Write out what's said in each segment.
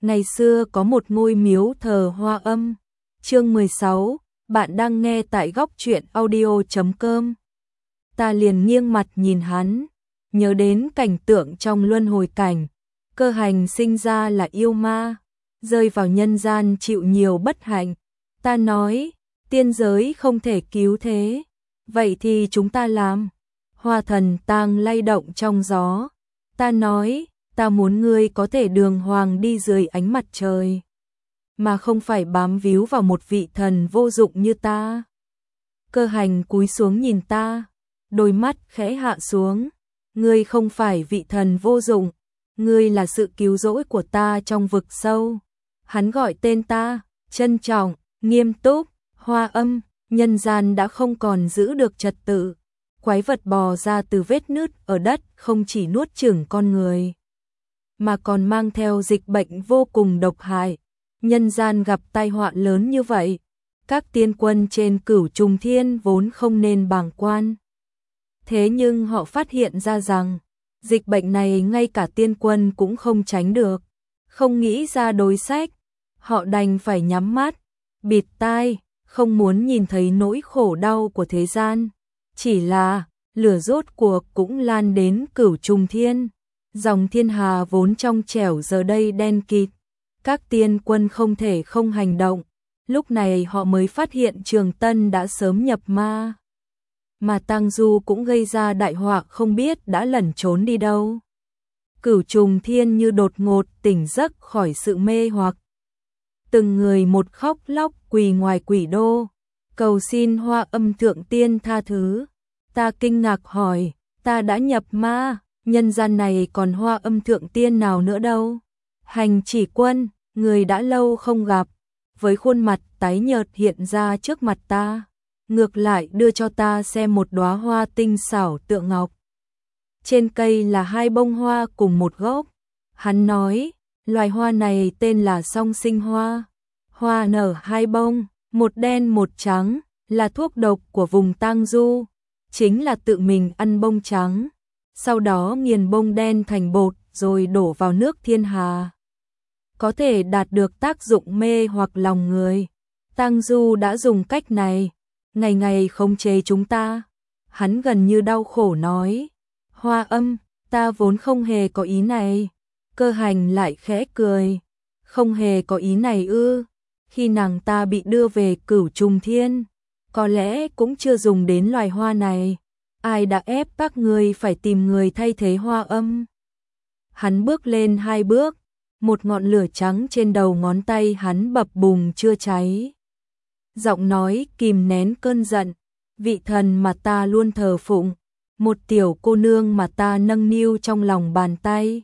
Ngày xưa có một ngôi miếu thờ Hoa Âm. Chương 16, bạn đang nghe tại góc truyện audio.com. Ta liền nghiêng mặt nhìn hắn, nhớ đến cảnh tượng trong luân hồi cảnh, Cơ Hành sinh ra là yêu ma, rơi vào nhân gian chịu nhiều bất hạnh. Ta nói, tiên giới không thể cứu thế, vậy thì chúng ta làm. Hoa Thần tang lay động trong gió. Ta nói, ta muốn ngươi có thể đường hoàng đi dưới ánh mặt trời, mà không phải bám víu vào một vị thần vô dụng như ta. Cơ Hành cúi xuống nhìn ta, đôi mắt khẽ hạ xuống. Ngươi không phải vị thần vô dụng, ngươi là sự cứu rỗi của ta trong vực sâu. Hắn gọi tên ta, trân trọng, nghiêm túc. Hoa Âm, nhân gian đã không còn giữ được trật tự. Quái vật bò ra từ vết nứt ở đất không chỉ nuốt chửng con người, mà còn mang theo dịch bệnh vô cùng độc hại. Nhân gian gặp tai họa lớn như vậy, các tiên quân trên Cửu Trùng Thiên vốn không nên bàng quan. Thế nhưng họ phát hiện ra rằng, dịch bệnh này ngay cả tiên quân cũng không tránh được. Không nghĩ ra đối sách, họ đành phải nhắm mắt, bịt tai, không muốn nhìn thấy nỗi khổ đau của thế gian. Chỉ là, lửa rốt cuộc cũng lan đến Cửu Trùng Thiên. Dòng thiên hà vốn trong trẻo giờ đây đen kịt. Các tiên quân không thể không hành động. Lúc này họ mới phát hiện Trường Tân đã sớm nhập ma. Mà Tang Du cũng gây ra đại họa không biết đã lẩn trốn đi đâu. Cửu Trùng Thiên như đột ngột tỉnh giấc khỏi sự mê hoặc. Từng người một khóc lóc quỳ ngoài quỷ đô, cầu xin Hoa Âm thượng tiên tha thứ. Ta kinh ngạc hỏi, ta đã nhập ma, nhân gian này còn Hoa Âm thượng tiên nào nữa đâu? Hành Chỉ Quân, người đã lâu không gặp, với khuôn mặt tái nhợt hiện ra trước mặt ta, ngược lại đưa cho ta xem một đóa hoa tinh xảo tựa ngọc. Trên cây là 2 bông hoa cùng một gốc. Hắn nói, loài hoa này tên là song sinh hoa. Hoa nở 2 bông, một đen một trắng, là thuốc độc của vùng Tang Du. Chính là tự mình ăn bông trắng, sau đó nghiền bông đen thành bột rồi đổ vào nước thiên hà. Có thể đạt được tác dụng mê hoặc lòng người. Tang Du đã dùng cách này, ngày ngày khống chế chúng ta. Hắn gần như đau khổ nói, Hoa Âm, ta vốn không hề có ý này. Cơ Hành lại khẽ cười, không hề có ý này ư? Khi nàng ta bị đưa về Cửu Trùng Thiên, có lẽ cũng chưa dùng đến loài hoa này. Ai đã ép các ngươi phải tìm người thay thế Hoa Âm? Hắn bước lên 2 bước, một ngọn lửa trắng trên đầu ngón tay hắn bập bùng chưa cháy. Giọng nói kìm nén cơn giận, vị thần mà ta luôn thờ phụng, một tiểu cô nương mà ta nâng niu trong lòng bàn tay.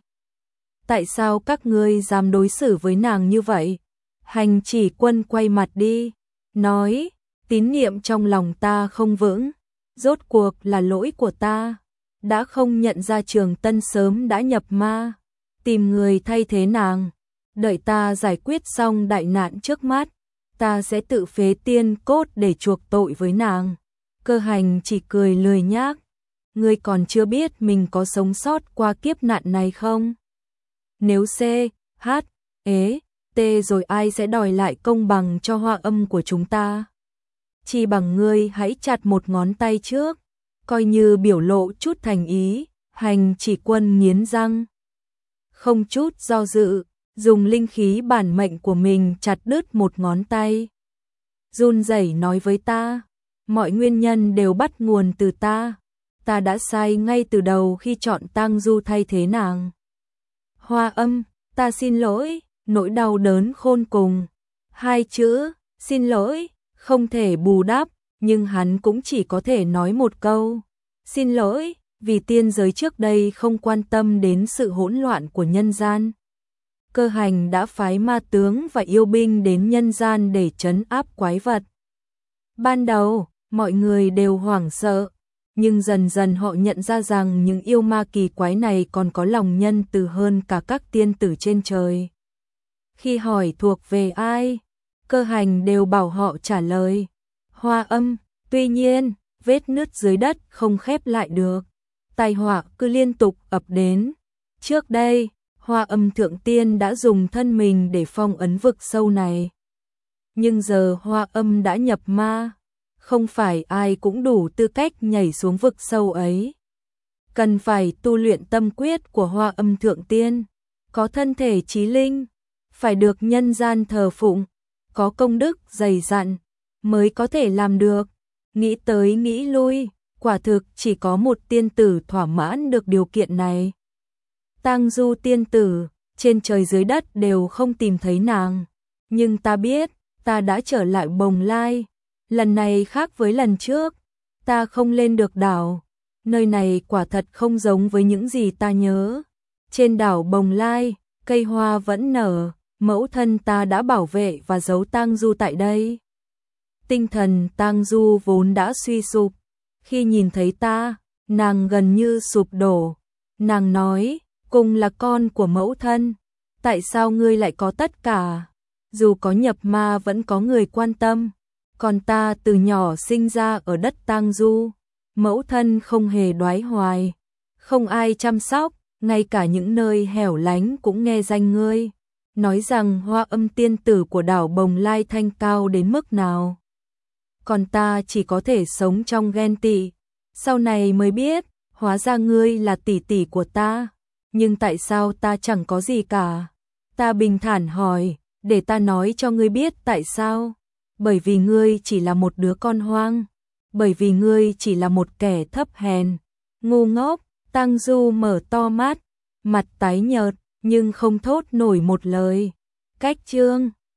Tại sao các ngươi dám đối xử với nàng như vậy? Hành Chỉ Quân quay mặt đi, nói, tín niệm trong lòng ta không vững, rốt cuộc là lỗi của ta, đã không nhận ra Trường Tân sớm đã nhập ma, tìm người thay thế nàng, đợi ta giải quyết xong đại nạn trước mắt, ta sẽ tự phế tiên cốt để chuộc tội với nàng. Cơ Hành chỉ cười lười nhác, ngươi còn chưa biết mình có sống sót qua kiếp nạn này không? Nếu C, H, E, T rồi ai sẽ đòi lại công bằng cho Hoa Âm của chúng ta? Chỉ bằng ngươi hãy chặt một ngón tay trước, coi như biểu lộ chút thành ý. Hành Chỉ Quân nghiến răng, không chút do dự, dùng linh khí bản mệnh của mình chặt đứt một ngón tay. Run rẩy nói với ta, mọi nguyên nhân đều bắt nguồn từ ta. Ta đã sai ngay từ đầu khi chọn Tang Du thay thế nàng. Hoa Âm, ta xin lỗi. Nỗi đau đớn khôn cùng. 2 chữ, xin lỗi, không thể bù đắp, nhưng hắn cũng chỉ có thể nói một câu. Xin lỗi, vì tiên giới trước đây không quan tâm đến sự hỗn loạn của nhân gian. Cơ Hành đã phái ma tướng và yêu binh đến nhân gian để trấn áp quái vật. Ban đầu, mọi người đều hoảng sợ, nhưng dần dần họ nhận ra rằng những yêu ma kỳ quái này còn có lòng nhân từ hơn cả các tiên tử trên trời. Khi hỏi thuộc về ai, Cơ Hành đều bảo họ trả lời, Hoa Âm. Tuy nhiên, vết nứt dưới đất không khép lại được, tai họa cứ liên tục ập đến. Trước đây, Hoa Âm Thượng Tiên đã dùng thân mình để phong ấn vực sâu này. Nhưng giờ Hoa Âm đã nhập ma, không phải ai cũng đủ tư cách nhảy xuống vực sâu ấy. Cần phải tu luyện tâm quyết của Hoa Âm Thượng Tiên, có thân thể chí linh, phải được nhân gian thờ phụng, có công đức dày dặn, mới có thể làm được. Nghĩ tới nghĩ lui, quả thực chỉ có một tiên tử thỏa mãn được điều kiện này. Tang Du tiên tử, trên trời dưới đất đều không tìm thấy nàng. Nhưng ta biết, ta đã trở lại Bồng Lai. Lần này khác với lần trước, ta không lên được đảo. Nơi này quả thật không giống với những gì ta nhớ. Trên đảo Bồng Lai, cây hoa vẫn nở, mẫu thân ta đã bảo vệ và giấu Tang Du tại đây. Tinh thần Tang Du vốn đã suy sụp. Khi nhìn thấy ta, nàng gần như sụp đổ. Nàng nói, cùng là con của mẫu thân, tại sao ngươi lại có tất cả? Dù có nhập ma vẫn có người quan tâm, còn ta từ nhỏ sinh ra ở đất Tang Du, mẫu thân không hề đoái hoài, không ai chăm sóc, ngay cả những nơi hẻo lánh cũng nghe danh ngươi, nói rằng Hoa Âm tiên tử của đảo Bồng Lai thanh cao đến mức nào. Còn ta chỉ có thể sống trong ghen tị, sau này mới biết, hóa ra ngươi là tỷ tỷ của ta. Nhưng tại sao ta chẳng có gì cả? Ta bình thản hỏi, để ta nói cho ngươi biết tại sao. Bởi vì ngươi chỉ là một đứa con hoang. Bởi vì ngươi chỉ là một kẻ thấp hèn, ngu ngốc. Tang Du mở to mắt, mặt tái nhợt, nhưng không thốt nổi một lời. Cách chương